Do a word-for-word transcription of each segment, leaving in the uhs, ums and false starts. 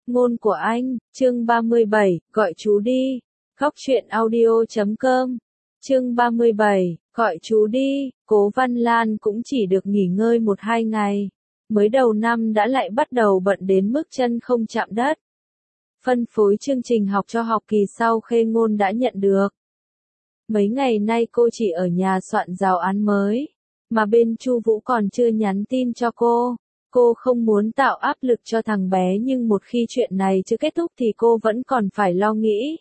Ngôn của anh, chương ba mươi bảy, gọi chú đi. Góc truyện audio chấm com. Chương ba mươi bảy, gọi chú đi. Cố Văn Lan cũng chỉ được nghỉ ngơi một hai ngày. Mới đầu năm đã lại bắt đầu bận đến mức chân không chạm đất. Phân phối chương trình học cho học kỳ sau Khê Ngôn đã nhận được. Mấy ngày nay cô chỉ ở nhà soạn giáo án mới, mà bên Chu Vũ còn chưa nhắn tin cho cô. Cô không muốn tạo áp lực cho thằng bé nhưng một khi chuyện này chưa kết thúc thì cô vẫn còn phải lo nghĩ.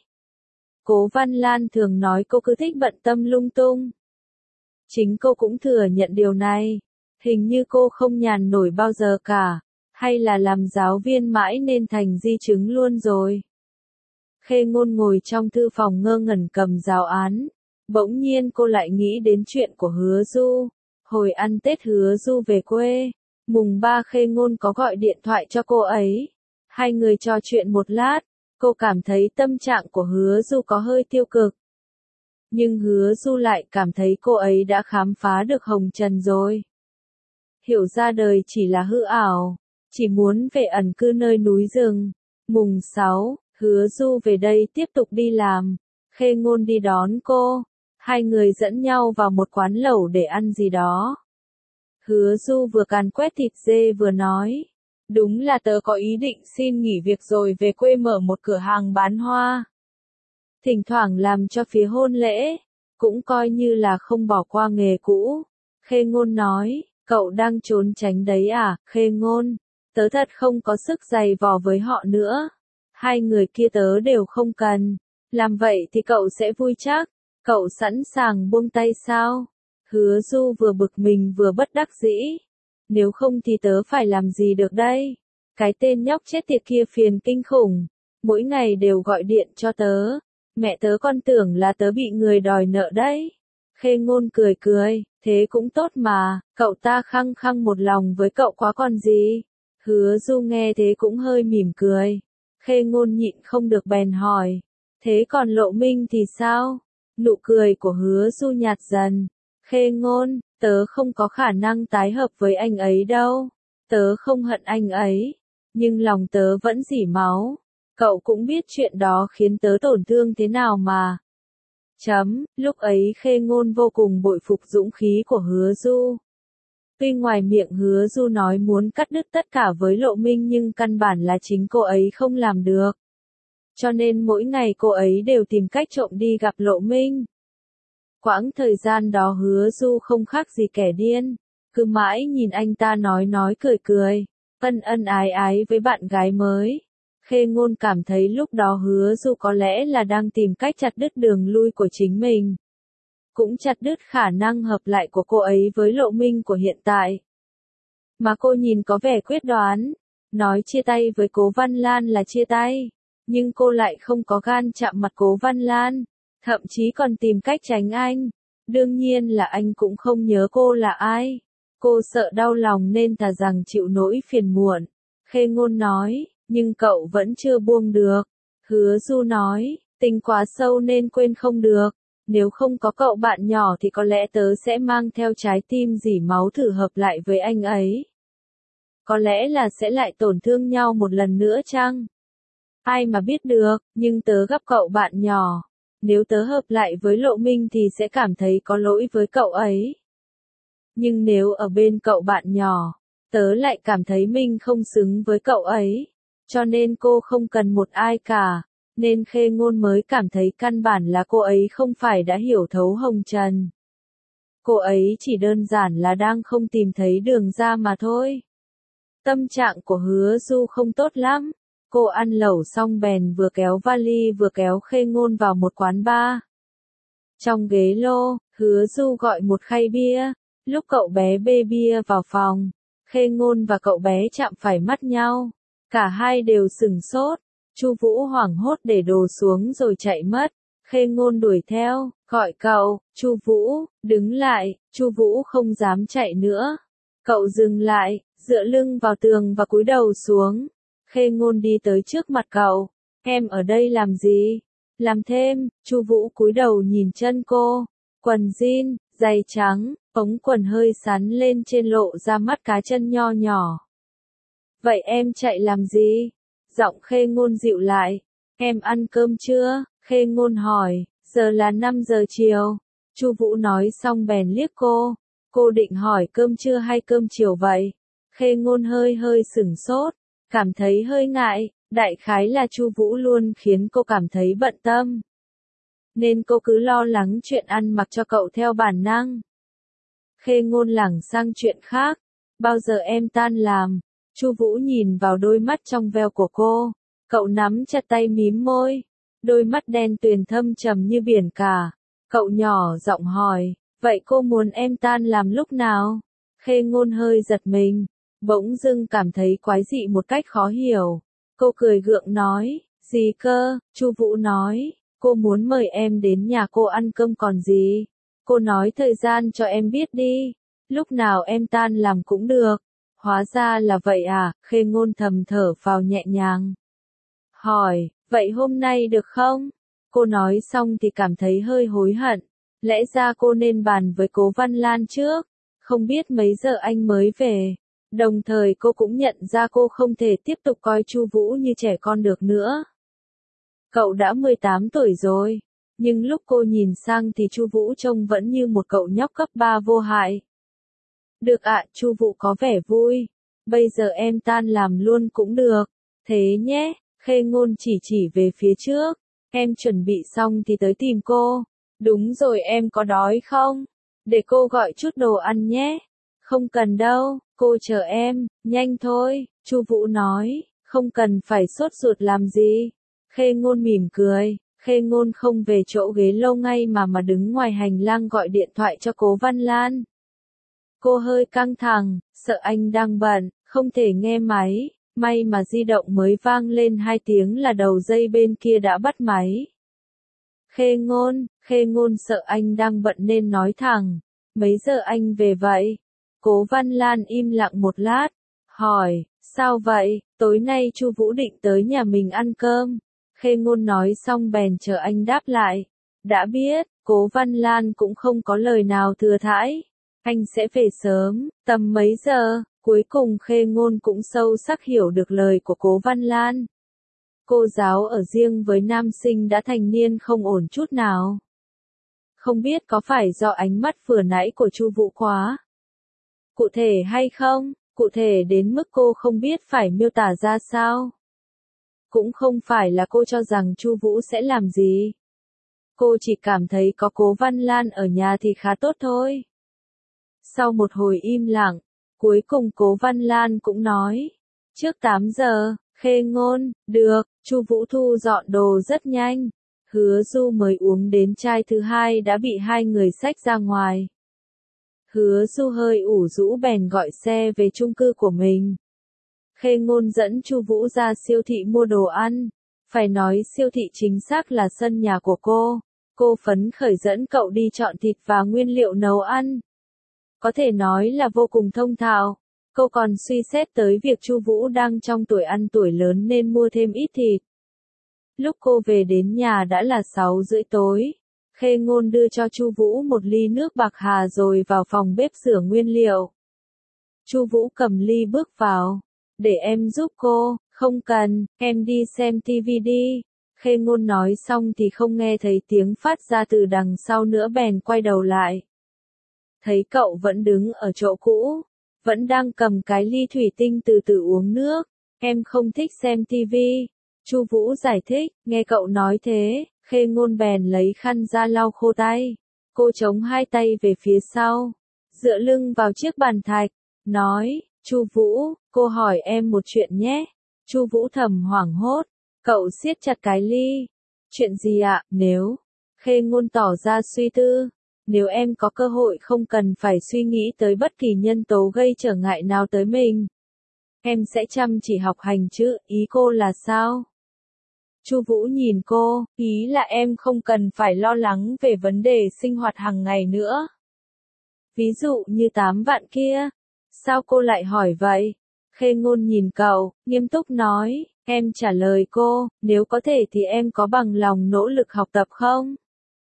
Cố Văn Lan thường nói cô cứ thích bận tâm lung tung. Chính cô cũng thừa nhận điều này. Hình như cô không nhàn nổi bao giờ cả. Hay là làm giáo viên mãi nên thành di chứng luôn rồi. Khê Ngôn ngồi trong thư phòng ngơ ngẩn cầm giáo án. Bỗng nhiên cô lại nghĩ đến chuyện của Hứa Du. Hồi ăn Tết Hứa Du về quê. Mùng ba Khê Ngôn có gọi điện thoại cho cô ấy. Hai người trò chuyện một lát. Cô cảm thấy tâm trạng của Hứa Du có hơi tiêu cực. Nhưng Hứa Du lại cảm thấy cô ấy đã khám phá được hồng trần rồi. Hiểu ra đời chỉ là hư ảo. Chỉ muốn về ẩn cư nơi núi rừng. Mùng sáu, Hứa Du về đây tiếp tục đi làm. Khê Ngôn đi đón cô. Hai người dẫn nhau vào một quán lẩu để ăn gì đó. Hứa Du vừa càn quét thịt dê vừa nói. Đúng là tớ có ý định xin nghỉ việc rồi về quê mở một cửa hàng bán hoa. Thỉnh thoảng làm cho phía hôn lễ. Cũng coi như là không bỏ qua nghề cũ. Khê Ngôn nói, cậu đang trốn tránh đấy à, Khê Ngôn. Tớ thật không có sức giày vò với họ nữa. Hai người kia tớ đều không cần. Làm vậy thì cậu sẽ vui chắc. Cậu sẵn sàng buông tay sao? Hứa Du vừa bực mình vừa bất đắc dĩ. Nếu không thì tớ phải làm gì được đây? Cái tên nhóc chết tiệt kia phiền kinh khủng. Mỗi ngày đều gọi điện cho tớ. Mẹ tớ còn tưởng là tớ bị người đòi nợ đấy. Khê Ngôn cười cười, thế cũng tốt mà, cậu ta khăng khăng một lòng với cậu quá còn gì. Hứa Du nghe thế cũng hơi mỉm cười. Khê Ngôn nhịn không được bèn hỏi. Thế còn Lộ Minh thì sao? Nụ cười của Hứa Du nhạt dần. Khê Ngôn, tớ không có khả năng tái hợp với anh ấy đâu. Tớ không hận anh ấy. Nhưng lòng tớ vẫn rỉ máu. Cậu cũng biết chuyện đó khiến tớ tổn thương thế nào mà. Chấm, lúc ấy Khê Ngôn vô cùng bội phục dũng khí của Hứa Du. Tuy ngoài miệng Hứa Du nói muốn cắt đứt tất cả với Lộ Minh nhưng căn bản là chính cô ấy không làm được. Cho nên mỗi ngày cô ấy đều tìm cách trộm đi gặp Lộ Minh. Quãng thời gian đó Hứa Du không khác gì kẻ điên. Cứ mãi nhìn anh ta nói nói cười cười. Ân ân ái ái với bạn gái mới. Khê Ngôn cảm thấy lúc đó Hứa Du có lẽ là đang tìm cách chặt đứt đường lui của chính mình. Cũng chặt đứt khả năng hợp lại của cô ấy với Lộ Minh của hiện tại. Mà cô nhìn có vẻ quyết đoán. Nói chia tay với Cố Văn Lan là chia tay. Nhưng cô lại không có gan chạm mặt Cố Văn Lan. Thậm chí còn tìm cách tránh anh. Đương nhiên là anh cũng không nhớ cô là ai. Cô sợ đau lòng nên thà rằng chịu nỗi phiền muộn. Khê Ngôn nói, nhưng cậu vẫn chưa buông được. Hứa Du nói, tình quá sâu nên quên không được. Nếu không có cậu bạn nhỏ thì có lẽ tớ sẽ mang theo trái tim rỉ máu thử hợp lại với anh ấy. Có lẽ là sẽ lại tổn thương nhau một lần nữa chăng? Ai mà biết được, nhưng tớ gặp cậu bạn nhỏ. Nếu tớ hợp lại với Lộ Minh thì sẽ cảm thấy có lỗi với cậu ấy. Nhưng nếu ở bên cậu bạn nhỏ, tớ lại cảm thấy mình không xứng với cậu ấy. Cho nên cô không cần một ai cả. Nên Khê Ngôn mới cảm thấy căn bản là cô ấy không phải đã hiểu thấu hồng trần. Cô ấy chỉ đơn giản là đang không tìm thấy đường ra mà thôi. Tâm trạng của Hứa Du không tốt lắm. Cô ăn lẩu xong bèn vừa kéo vali vừa kéo Khê Ngôn vào một quán bar. Trong ghế lô, Hứa Du gọi một khay bia. Lúc cậu bé bê bia vào phòng, Khê Ngôn và cậu bé chạm phải mắt nhau. Cả hai đều sửng sốt. Chu Vũ hoảng hốt để đồ xuống rồi chạy mất. Khê Ngôn đuổi theo, gọi cậu, Chu Vũ, đứng lại. Chu Vũ không dám chạy nữa. Cậu dừng lại, dựa lưng vào tường và cúi đầu xuống. Khê Ngôn đi tới trước mặt cậu. Em ở đây làm gì? Làm thêm. Chu Vũ cúi đầu nhìn chân cô. Quần jean, giày trắng, ống quần hơi sắn lên trên lộ ra mắt cá chân nho nhỏ. Vậy em chạy làm gì? Giọng Khê Ngôn dịu lại. Em ăn cơm chưa? Khê Ngôn hỏi. Giờ là năm giờ chiều. Chu Vũ nói xong bèn liếc cô. Cô định hỏi cơm trưa hay cơm chiều vậy? Khê Ngôn hơi hơi sửng sốt, cảm thấy hơi ngại, đại khái là Chu Vũ luôn khiến cô cảm thấy bận tâm. Nên cô cứ lo lắng chuyện ăn mặc cho cậu theo bản năng. Khê Ngôn lảng sang chuyện khác. Bao giờ em tan làm? Chu Vũ nhìn vào đôi mắt trong veo của cô. Cậu nắm chặt tay mím môi. Đôi mắt đen tuyền thâm trầm như biển cả. Cậu nhỏ giọng hỏi, vậy cô muốn em tan làm lúc nào? Khê Ngôn hơi giật mình, bỗng dưng cảm thấy quái dị một cách khó hiểu. Cô cười gượng nói, gì cơ? Chu Vũ nói, cô muốn mời em đến nhà cô ăn cơm còn gì. Cô nói thời gian cho em biết đi, lúc nào em tan làm cũng được. Hóa ra là vậy à? Khê Ngôn thầm thở phào nhẹ nhàng. Hỏi, vậy hôm nay được không? Cô nói xong thì cảm thấy hơi hối hận. Lẽ ra cô nên bàn với Cố Văn Lan trước. Không biết mấy giờ anh mới về. Đồng thời cô cũng nhận ra cô không thể tiếp tục coi Chu Vũ như trẻ con được nữa. Cậu đã mười tám tuổi rồi. Nhưng lúc cô nhìn sang thì Chu Vũ trông vẫn như một cậu nhóc cấp ba vô hại. Được ạ, Chu Vũ có vẻ vui. Bây giờ em tan làm luôn cũng được. Thế nhé, Khê Ngôn chỉ chỉ về phía trước. Em chuẩn bị xong thì tới tìm cô. Đúng rồi, em có đói không? Để cô gọi chút đồ ăn nhé. Không cần đâu, cô chờ em, nhanh thôi, Chu Vũ nói, không cần phải sốt ruột làm gì. Khê Ngôn mỉm cười, Khê Ngôn không về chỗ ghế lâu ngay mà mà đứng ngoài hành lang gọi điện thoại cho Cố Văn Lan. Cô hơi căng thẳng, sợ anh đang bận, không thể nghe máy, may mà di động mới vang lên hai tiếng là đầu dây bên kia đã bắt máy. Khê Ngôn, Khê Ngôn sợ anh đang bận nên nói thẳng, mấy giờ anh về vậy? Cố Văn Lan im lặng một lát, hỏi, sao vậy, tối nay Chu Vũ định tới nhà mình ăn cơm. Khê Ngôn nói xong bèn chờ anh đáp lại. Đã biết, Cố Văn Lan cũng không có lời nào thừa thãi. Anh sẽ về sớm, tầm mấy giờ? Cuối cùng Khê Ngôn cũng sâu sắc hiểu được lời của Cố Văn Lan. Cô giáo ở riêng với nam sinh đã thành niên không ổn chút nào. Không biết có phải do ánh mắt vừa nãy của Chu Vũ quá cụ thể hay không, cụ thể đến mức cô không biết phải miêu tả ra sao. Cũng không phải là cô cho rằng Chu Vũ sẽ làm gì. Cô chỉ cảm thấy có Cố Văn Lan ở nhà thì khá tốt thôi. Sau một hồi im lặng, cuối cùng Cố Văn Lan cũng nói, trước tám giờ, Khê Ngôn, được, Chu Vũ thu dọn đồ rất nhanh. Hứa Du mới uống đến chai thứ hai đã bị hai người xách ra ngoài. Hứa Du hơi ủ rũ bèn gọi xe về chung cư của mình. Khê Ngôn dẫn Chu Vũ ra siêu thị mua đồ ăn. Phải nói siêu thị chính xác là sân nhà của cô. Cô phấn khởi dẫn cậu đi chọn thịt và nguyên liệu nấu ăn. Có thể nói là vô cùng thông thạo. Cô còn suy xét tới việc Chu Vũ đang trong tuổi ăn tuổi lớn nên mua thêm ít thịt. Lúc cô về đến nhà đã là sáu rưỡi tối. Khê Ngôn đưa cho Chu Vũ một ly nước bạc hà rồi vào phòng bếp rửa nguyên liệu. Chu Vũ cầm ly bước vào. Để em giúp cô, không cần, em đi xem tivi đi. Khê Ngôn nói xong thì không nghe thấy tiếng phát ra từ đằng sau nữa bèn quay đầu lại. Thấy cậu vẫn đứng ở chỗ cũ, vẫn đang cầm cái ly thủy tinh từ từ uống nước. Em không thích xem tivi. Chu Vũ giải thích, nghe cậu nói thế, Khê Ngôn bèn lấy khăn ra lau khô tay. Cô chống hai tay về phía sau, dựa lưng vào chiếc bàn thạch, nói, Chu Vũ, cô hỏi em một chuyện nhé. Chu Vũ thầm hoảng hốt, cậu siết chặt cái ly. Chuyện gì ạ? Nếu, Khê Ngôn tỏ ra suy tư, nếu em có cơ hội không cần phải suy nghĩ tới bất kỳ nhân tố gây trở ngại nào tới mình. Em sẽ chăm chỉ học hành chứ, ý cô là sao? Chu Vũ nhìn cô, ý là em không cần phải lo lắng về vấn đề sinh hoạt hàng ngày nữa. Ví dụ như tám vạn kia. Sao cô lại hỏi vậy? Khê Ngôn nhìn cậu, nghiêm túc nói, em trả lời cô, nếu có thể thì em có bằng lòng nỗ lực học tập không?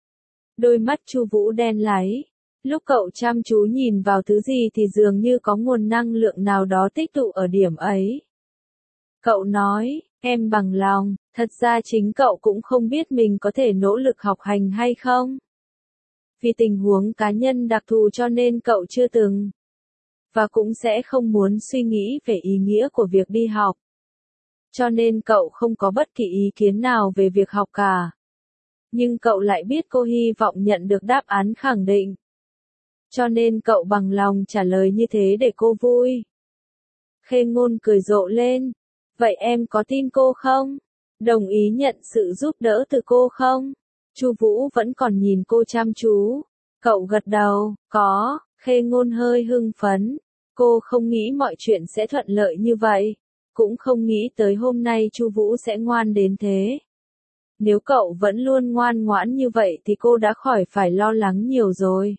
Đôi mắt Chu Vũ đen láy. Lúc cậu chăm chú nhìn vào thứ gì thì dường như có nguồn năng lượng nào đó tích tụ ở điểm ấy. Cậu nói, Em bằng lòng, thật ra chính cậu cũng không biết mình có thể nỗ lực học hành hay không. Vì tình huống cá nhân đặc thù cho nên cậu chưa từng, và cũng sẽ không muốn suy nghĩ về ý nghĩa của việc đi học. Cho nên cậu không có bất kỳ ý kiến nào về việc học cả. Nhưng cậu lại biết cô hy vọng nhận được đáp án khẳng định. Cho nên cậu bằng lòng trả lời như thế để cô vui. Khê Ngôn cười rộ lên. Vậy em có tin cô không? Đồng ý nhận sự giúp đỡ từ cô không? Chu Vũ vẫn còn nhìn cô chăm chú. Cậu gật đầu, có. Khê Ngôn hơi hưng phấn. Cô không nghĩ mọi chuyện sẽ thuận lợi như vậy. Cũng không nghĩ tới hôm nay Chu Vũ sẽ ngoan đến thế. Nếu cậu vẫn luôn ngoan ngoãn như vậy thì cô đã khỏi phải lo lắng nhiều rồi.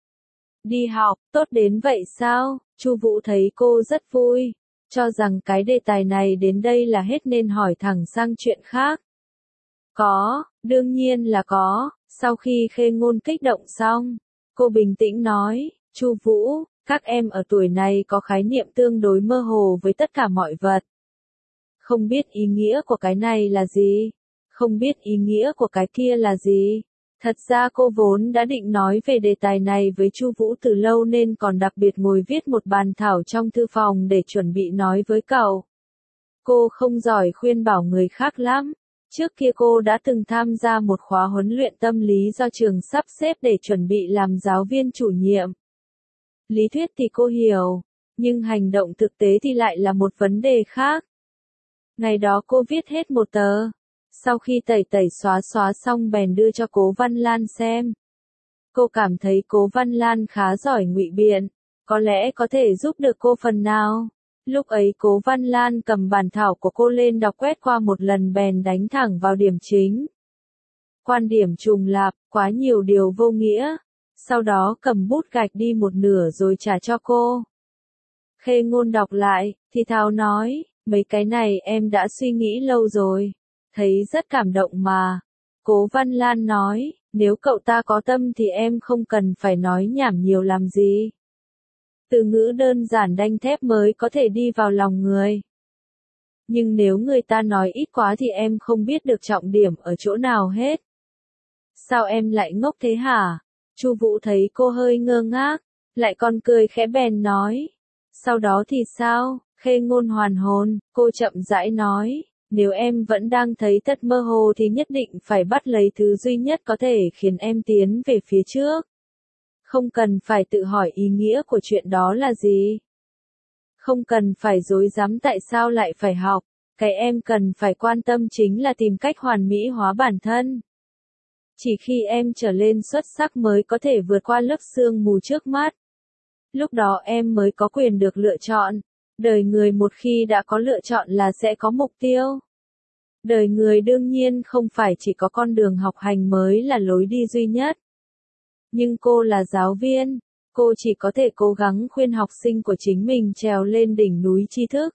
Đi học, tốt đến vậy sao? Chu Vũ thấy cô rất vui, cho rằng cái đề tài này đến đây là hết nên hỏi thẳng sang chuyện khác. Có, đương nhiên là có. Sau khi Khê Ngôn kích động xong, cô bình tĩnh nói, Chu Vũ, các em ở tuổi này có khái niệm tương đối mơ hồ với tất cả mọi vật. Không biết ý nghĩa của cái này là gì, không biết ý nghĩa của cái kia là gì. Thật ra cô vốn đã định nói về đề tài này với Chu Vũ từ lâu nên còn đặc biệt ngồi viết một bàn thảo trong thư phòng để chuẩn bị nói với cậu. Cô không giỏi khuyên bảo người khác lắm. Trước kia cô đã từng tham gia một khóa huấn luyện tâm lý do trường sắp xếp để chuẩn bị làm giáo viên chủ nhiệm. Lý thuyết thì cô hiểu, nhưng hành động thực tế thì lại là một vấn đề khác. Ngày đó cô viết hết một tờ. Sau khi tẩy tẩy xóa xóa xong bèn đưa cho Cố Văn Lan xem. Cô cảm thấy Cố Văn Lan khá giỏi ngụy biện, có lẽ có thể giúp được cô phần nào. Lúc ấy Cố Văn Lan cầm bản thảo của cô lên đọc quét qua một lần bèn đánh thẳng vào điểm chính. Quan điểm trùng lặp, quá nhiều điều vô nghĩa. Sau đó cầm bút gạch đi một nửa rồi trả cho cô. Khê Ngôn đọc lại, thì thào nói, mấy cái này em đã suy nghĩ lâu rồi. Thấy rất cảm động mà. Cố Văn Lan nói, nếu cậu ta có tâm thì em không cần phải nói nhảm nhiều làm gì. Từ ngữ đơn giản đanh thép mới có thể đi vào lòng người. Nhưng nếu người ta nói ít quá thì em không biết được trọng điểm ở chỗ nào hết. Sao em lại ngốc thế hả? Chu Vũ thấy cô hơi ngơ ngác, lại còn cười khẽ bèn nói. Sau đó thì sao? Khê Ngôn hoàn hồn, cô chậm rãi nói. Nếu em vẫn đang thấy thật mơ hồ thì nhất định phải bắt lấy thứ duy nhất có thể khiến em tiến về phía trước. Không cần phải tự hỏi ý nghĩa của chuyện đó là gì. Không cần phải rối rắm tại sao lại phải học. Cái em cần phải quan tâm chính là tìm cách hoàn mỹ hóa bản thân. Chỉ khi em trở lên xuất sắc mới có thể vượt qua lớp sương mù trước mắt. Lúc đó em mới có quyền được lựa chọn. Đời người một khi đã có lựa chọn là sẽ có mục tiêu. Đời người đương nhiên không phải chỉ có con đường học hành mới là lối đi duy nhất. Nhưng cô là giáo viên, cô chỉ có thể cố gắng khuyên học sinh của chính mình trèo lên đỉnh núi tri thức.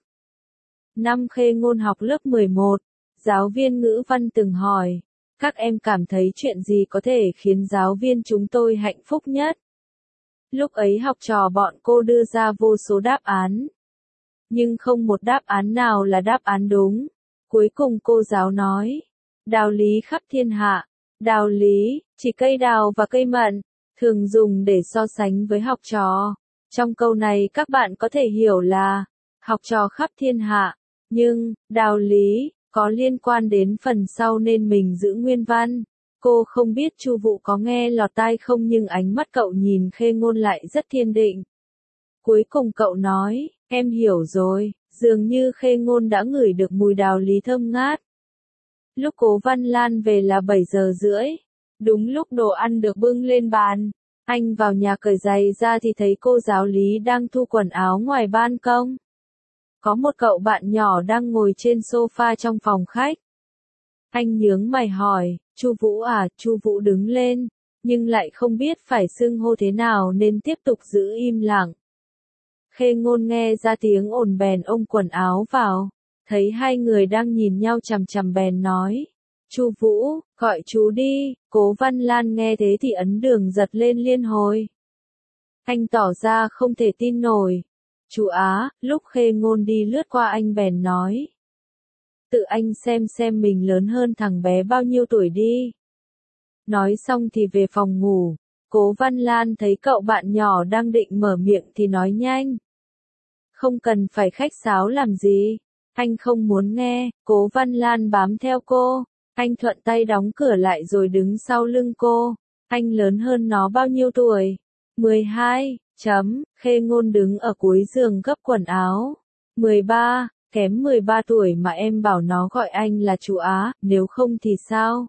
Năm Khê Ngôn học lớp mười một, giáo viên ngữ văn từng hỏi, các em cảm thấy chuyện gì có thể khiến giáo viên chúng tôi hạnh phúc nhất? Lúc ấy học trò bọn cô đưa ra vô số đáp án. Nhưng không một đáp án nào là đáp án đúng. Cuối cùng cô giáo nói, đạo lý khắp thiên hạ, đạo lý, chỉ cây đào và cây mận, thường dùng để so sánh với học trò. Trong câu này các bạn có thể hiểu là, học trò khắp thiên hạ, nhưng, đạo lý, có liên quan đến phần sau nên mình giữ nguyên văn. Cô không biết Chu Vũ có nghe lọt tai không nhưng ánh mắt cậu nhìn Khê Ngôn lại rất kiên định. Cuối cùng cậu nói, em hiểu rồi, dường như Khê Ngôn đã ngửi được mùi đạo lý thơm ngát. Lúc Cố Văn Lan về là bảy giờ rưỡi, đúng lúc đồ ăn được bưng lên bàn. Anh vào nhà cởi giày ra thì thấy cô giáo lý đang thu quần áo ngoài ban công. Có một cậu bạn nhỏ đang ngồi trên sofa trong phòng khách. Anh nhướng mày hỏi, Chu Vũ à? Chu Vũ đứng lên, nhưng lại không biết phải xưng hô thế nào nên tiếp tục giữ im lặng. Khê Ngôn nghe ra tiếng ồn bèn ôm quần áo vào, thấy hai người đang nhìn nhau chằm chằm bèn nói, Chu Vũ, gọi chú đi. Cố Văn Lan nghe thế thì ấn đường giật lên liên hồi. Anh tỏ ra không thể tin nổi. Chú Á, lúc Khê Ngôn đi lướt qua anh bèn nói. tự anh xem xem mình lớn hơn thằng bé bao nhiêu tuổi đi. Nói xong thì về phòng ngủ, Cố Văn Lan thấy cậu bạn nhỏ đang định mở miệng thì nói nhanh. Không cần phải khách sáo làm gì, anh không muốn nghe. Cố Văn Lan bám theo cô, anh thuận tay đóng cửa lại rồi đứng sau lưng cô. Anh lớn hơn nó bao nhiêu tuổi? mười hai, chấm, Khê Ngôn đứng ở cuối giường gấp quần áo. mười ba, kém mười ba tuổi mà em bảo nó gọi anh là chú Á, nếu không thì sao?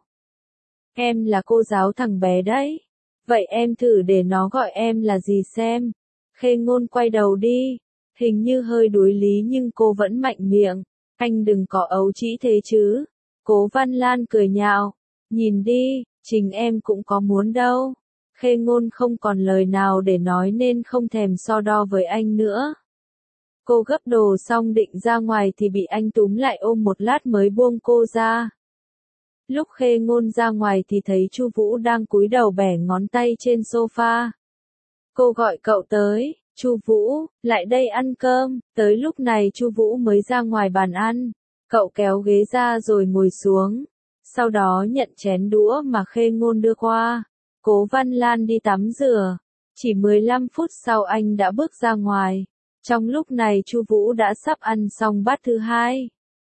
Em là cô giáo thằng bé đấy. Vậy em thử để nó gọi em là gì xem. Khê Ngôn quay đầu đi, hình như hơi đuối lý nhưng cô vẫn mạnh miệng. Anh đừng có ấu trĩ thế chứ. Cố Văn Lan cười nhạo. Nhìn đi, chính em cũng có muốn đâu. Khê Ngôn không còn lời nào để nói nên không thèm so đo với anh nữa. Cô gấp đồ xong định ra ngoài thì bị anh túm lại ôm một lát mới buông cô ra. Lúc Khê Ngôn ra ngoài thì thấy Chu Vũ đang cúi đầu bẻ ngón tay trên sofa. Cô gọi cậu tới, Chu Vũ, lại đây ăn cơm. Tới lúc này Chu Vũ mới ra ngoài bàn ăn. Cậu kéo ghế ra rồi ngồi xuống. Sau đó nhận chén đũa mà Khê Ngôn đưa qua. Cố Văn Lan đi tắm rửa. Chỉ mười lăm phút sau anh đã bước ra ngoài. Trong lúc này Chu Vũ đã sắp ăn xong bát thứ hai.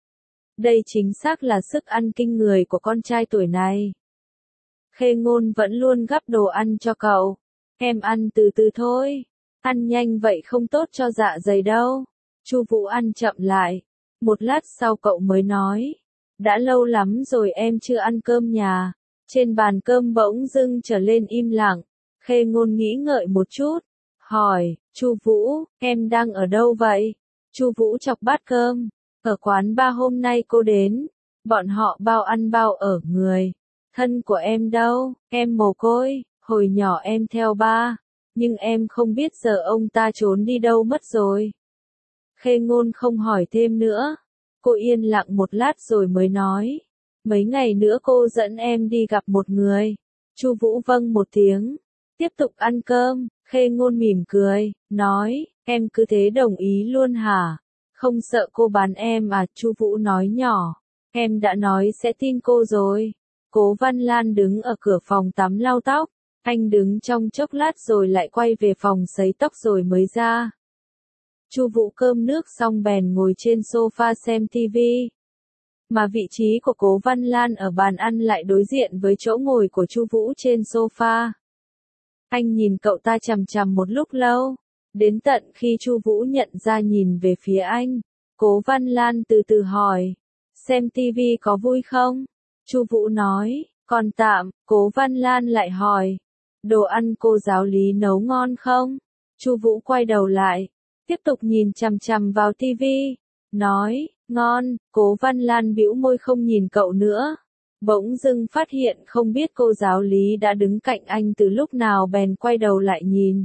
Đây chính xác là sức ăn kinh người của con trai tuổi này. Khê Ngôn vẫn luôn gắp đồ ăn cho cậu. Em ăn từ từ thôi. Ăn nhanh vậy không tốt cho dạ dày đâu. Chu Vũ ăn chậm lại. Một lát sau cậu mới nói. Đã lâu lắm rồi em chưa ăn cơm nhà. Trên bàn cơm bỗng dưng trở lên im lặng. Khê Ngôn nghĩ ngợi một chút. Hỏi, Chu Vũ, em đang ở đâu vậy? Chu Vũ chọc bát cơm. Ở quán bar hôm nay cô đến. Bọn họ bao ăn bao ở người. Thân của em đâu? Em mồ côi. Hồi nhỏ em theo ba. Nhưng em không biết giờ ông ta trốn đi đâu mất rồi. Khê Ngôn không hỏi thêm nữa. Cô yên lặng một lát rồi mới nói. Mấy ngày nữa cô dẫn em đi gặp một người. Chu Vũ vâng một tiếng. Tiếp tục ăn cơm. Khê Ngôn mỉm cười, nói, em cứ thế đồng ý luôn hả? Không sợ cô bán em à? Chu Vũ nói nhỏ. Em đã nói sẽ tin cô rồi. Cố Văn Lan đứng ở cửa phòng tắm lau tóc. Anh đứng trong chốc lát rồi lại quay về phòng sấy tóc rồi mới ra. Chu Vũ cơm nước xong bèn ngồi trên sofa xem tivi. Mà vị trí của Cố Văn Lan ở bàn ăn lại đối diện với chỗ ngồi của Chu Vũ trên sofa. Anh nhìn cậu ta chằm chằm một lúc lâu, đến tận khi Chu Vũ nhận ra nhìn về phía anh. Cố Văn Lan từ từ hỏi, xem tivi có vui không? Chu Vũ nói, còn tạm. Cố Văn Lan lại hỏi, đồ ăn cô giáo Lý nấu ngon không? Chu Vũ quay đầu lại, tiếp tục nhìn chằm chằm vào tivi, nói, ngon. Cố Văn Lan bĩu môi không nhìn cậu nữa. Bỗng dưng phát hiện không biết cô giáo Lý đã đứng cạnh anh từ lúc nào bèn quay đầu lại nhìn.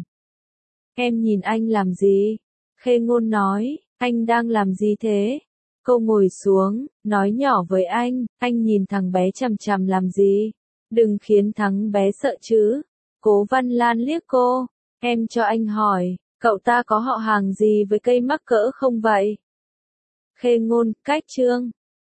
Em nhìn anh làm gì? Khê Ngôn nói, anh đang làm gì thế? Cô ngồi xuống, nói nhỏ với anh, anh nhìn thằng bé chằm chằm làm gì? Đừng khiến thằng bé sợ chứ. Cố Văn Lan liếc cô, em cho anh hỏi, cậu ta có họ hàng gì với cây mắc cỡ không vậy? Khê Ngôn, cách Trương.